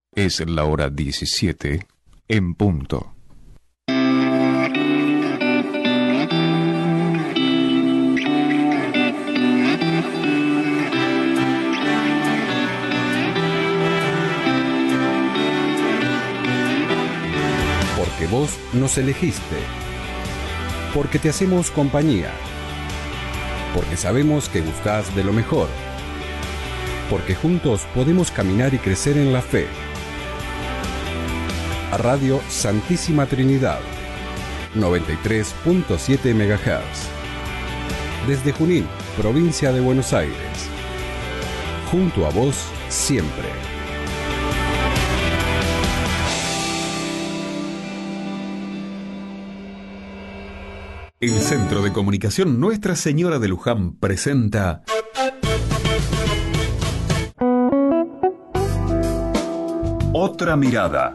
Es la hora 17 en punto. Porque vos nos elegiste. Porque te hacemos compañía. Porque sabemos que gustás de lo mejor. Porque juntos podemos caminar y crecer en la fe. Radio Santísima Trinidad, 93.7 MHz. Desde Junín, provincia de Buenos Aires. Junto a vos, siempre. El Centro de Comunicación Nuestra Señora de Luján presenta Otra Mirada.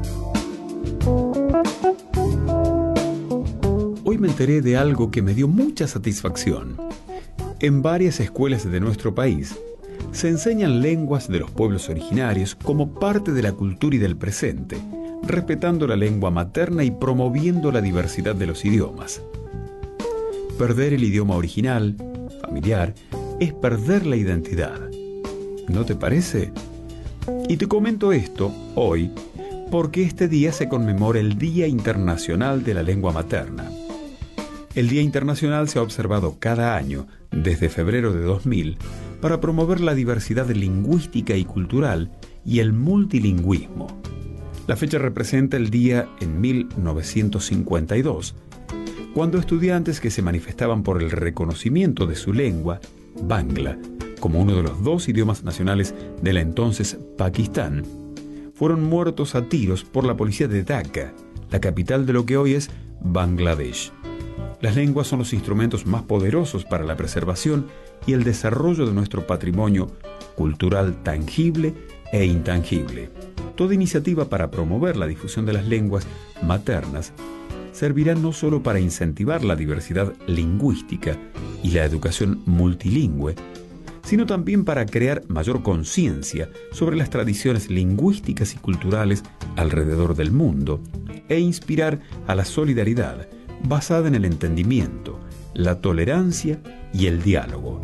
Hoy me enteré de algo que me dio mucha satisfacción. En varias escuelas de nuestro país se enseñan lenguas de los pueblos originarios como parte de la cultura y del presente, respetando la lengua materna y promoviendo la diversidad de los idiomas. Perder el idioma original, familiar, es perder la identidad. ¿No te parece? Y te comento esto hoy porque este día se conmemora el Día Internacional de la Lengua Materna. El Día Internacional se ha observado cada año, desde febrero de 2000, para promover la diversidad lingüística y cultural y el multilingüismo. La fecha representa el día en 1952, cuando estudiantes que se manifestaban por el reconocimiento de su lengua, Bangla, como uno de los dos idiomas nacionales de la entonces Pakistán, fueron muertos a tiros por la policía de Dhaka, la capital de lo que hoy es Bangladesh. Las lenguas son los instrumentos más poderosos para la preservación y el desarrollo de nuestro patrimonio cultural tangible e intangible. Toda iniciativa para promover la difusión de las lenguas maternas servirá no solo para incentivar la diversidad lingüística y la educación multilingüe, sino también para crear mayor conciencia sobre las tradiciones lingüísticas y culturales alrededor del mundo e inspirar a la solidaridad basada en el entendimiento, la tolerancia y el diálogo.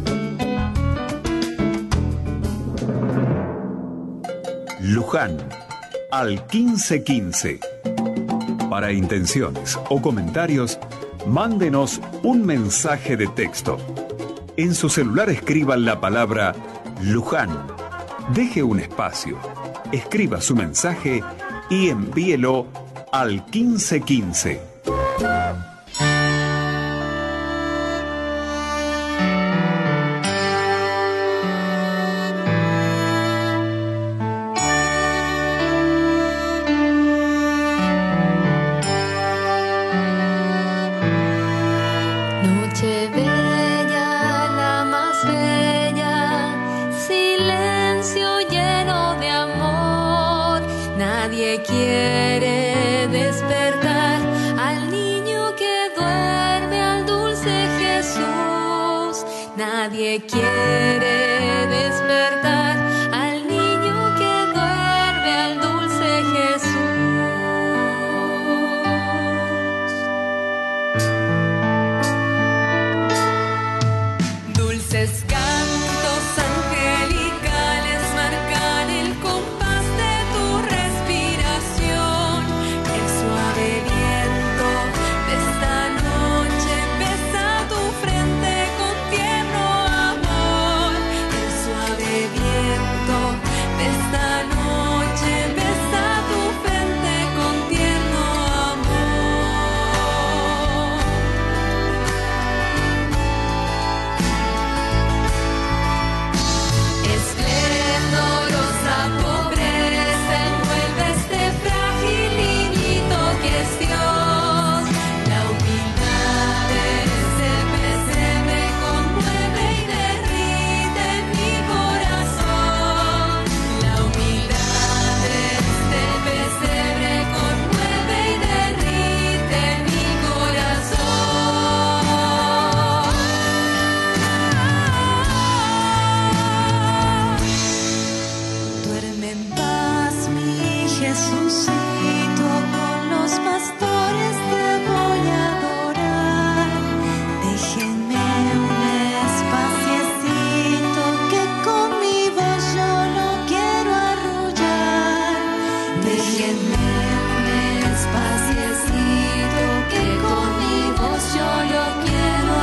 Luján, al 1515. Para intenciones o comentarios, mándenos un mensaje de texto. En su celular escriban la palabra Luján. Deje un espacio, escriba su mensaje y envíelo al 1515. Quiere despertar al niño que duerme, al dulce Jesús. Nadie quiere despertar al niño que duerme, al dulce Jesús. Dulces cantos angelicales marcan el compás de tu respiración. El suave viento de esta noche besa tu frente con tierno amor. El suave Jesucito, con los pastores te voy a adorar. Déjenme un espaciecito que con mi voz yo lo quiero arrullar. Déjenme un espaciecito que con mi voz yo lo quiero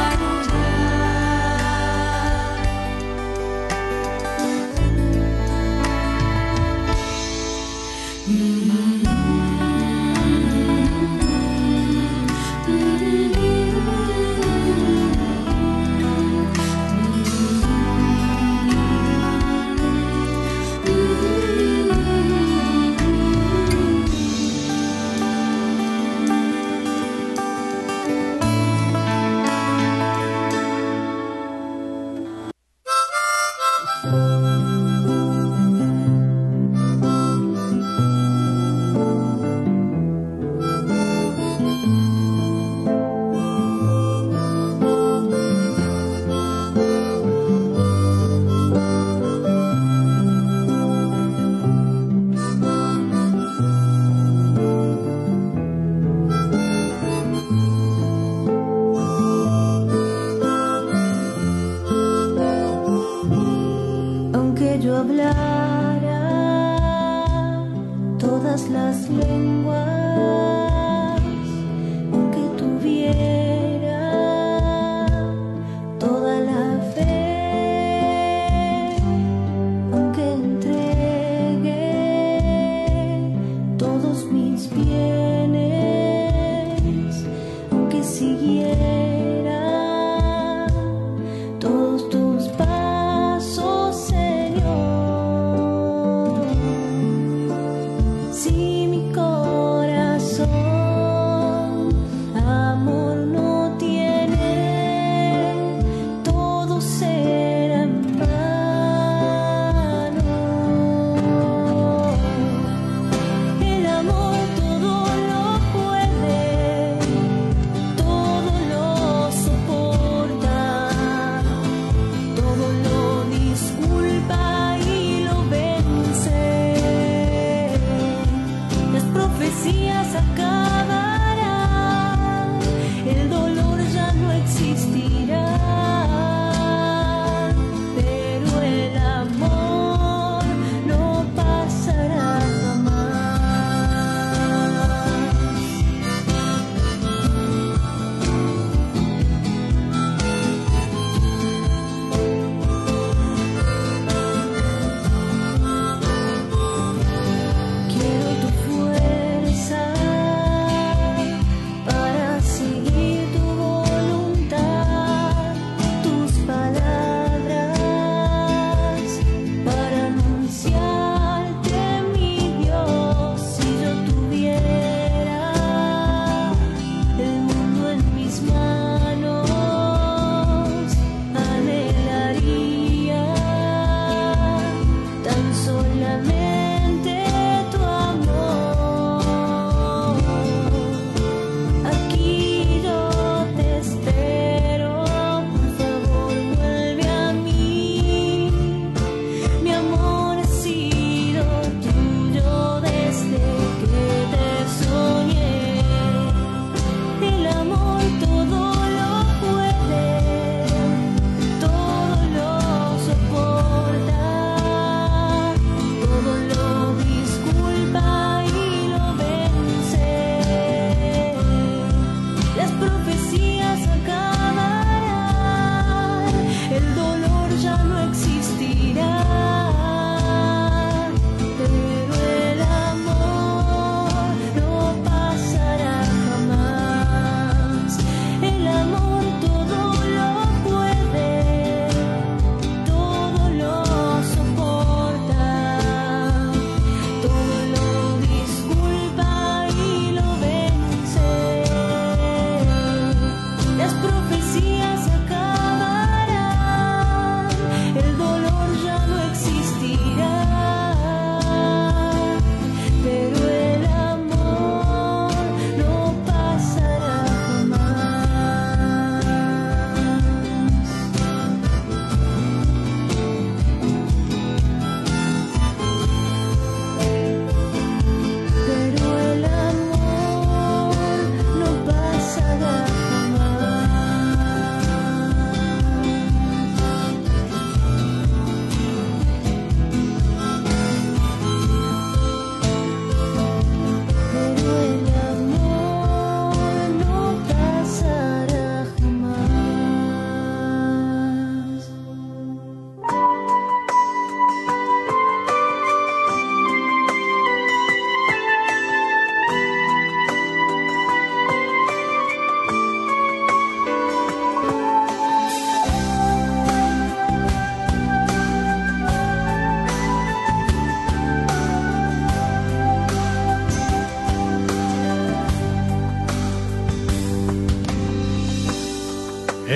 Si mi corazón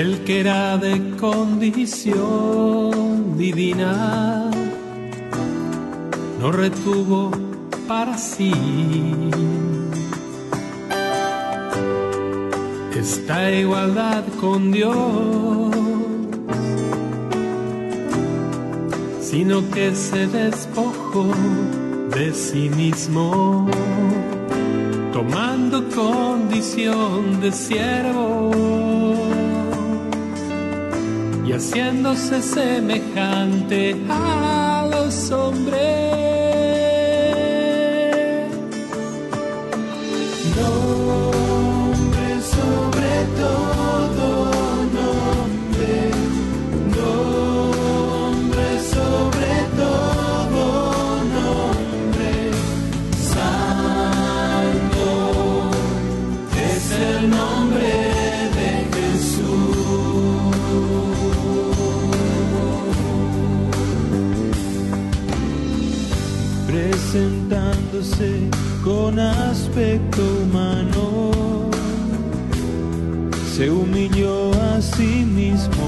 el que era de condición divina, no retuvo para sí esta igualdad con Dios, sino que se despojó de sí mismo, tomando condición de siervo y haciéndose semejante a los hombres. Nombre sobre todo nombre, nombre sobre todo nombre, santo es el nombre de Jesús. Presentándose con aspecto humano, se humilló a sí mismo,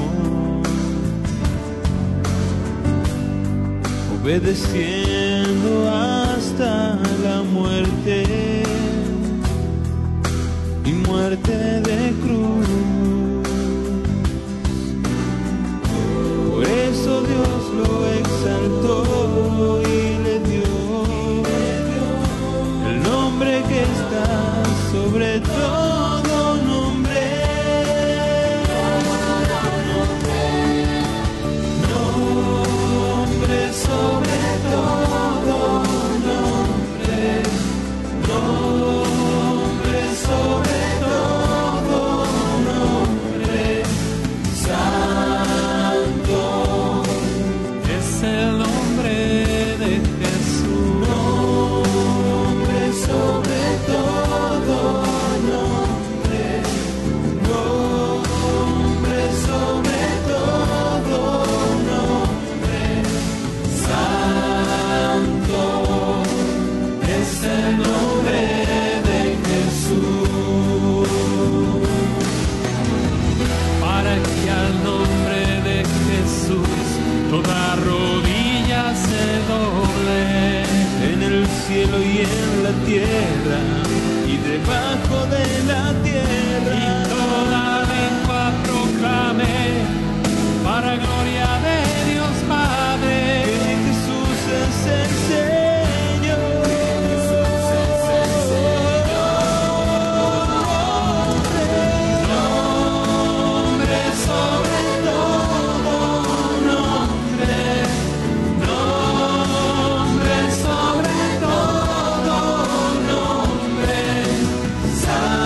obedeciendo hasta la muerte y muerte de cruz. Por eso Dios lo exaltó y le dio el nombre que está sobre todo nombre. Nombre sobre todo nombre. Nombre sobre todo nombre. Santo Es el nombre de Jesús. nombre sobre todo nombre, nombre sobre todo nombre, santo es el nombre de Jesús. Para que al nombre de Jesús toda rodilla se doble, En el cielo y en la tierra y debajo de la y tierra. toda lengua proclame para gloria de Dios Padre. Que Jesús es el Señor. Nombre sobre todo nombre. Nombre sobre todo nombre. Santo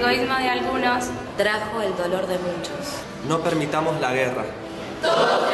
egoísmo de algunos trajo el dolor de muchos. No permitamos la guerra. Todos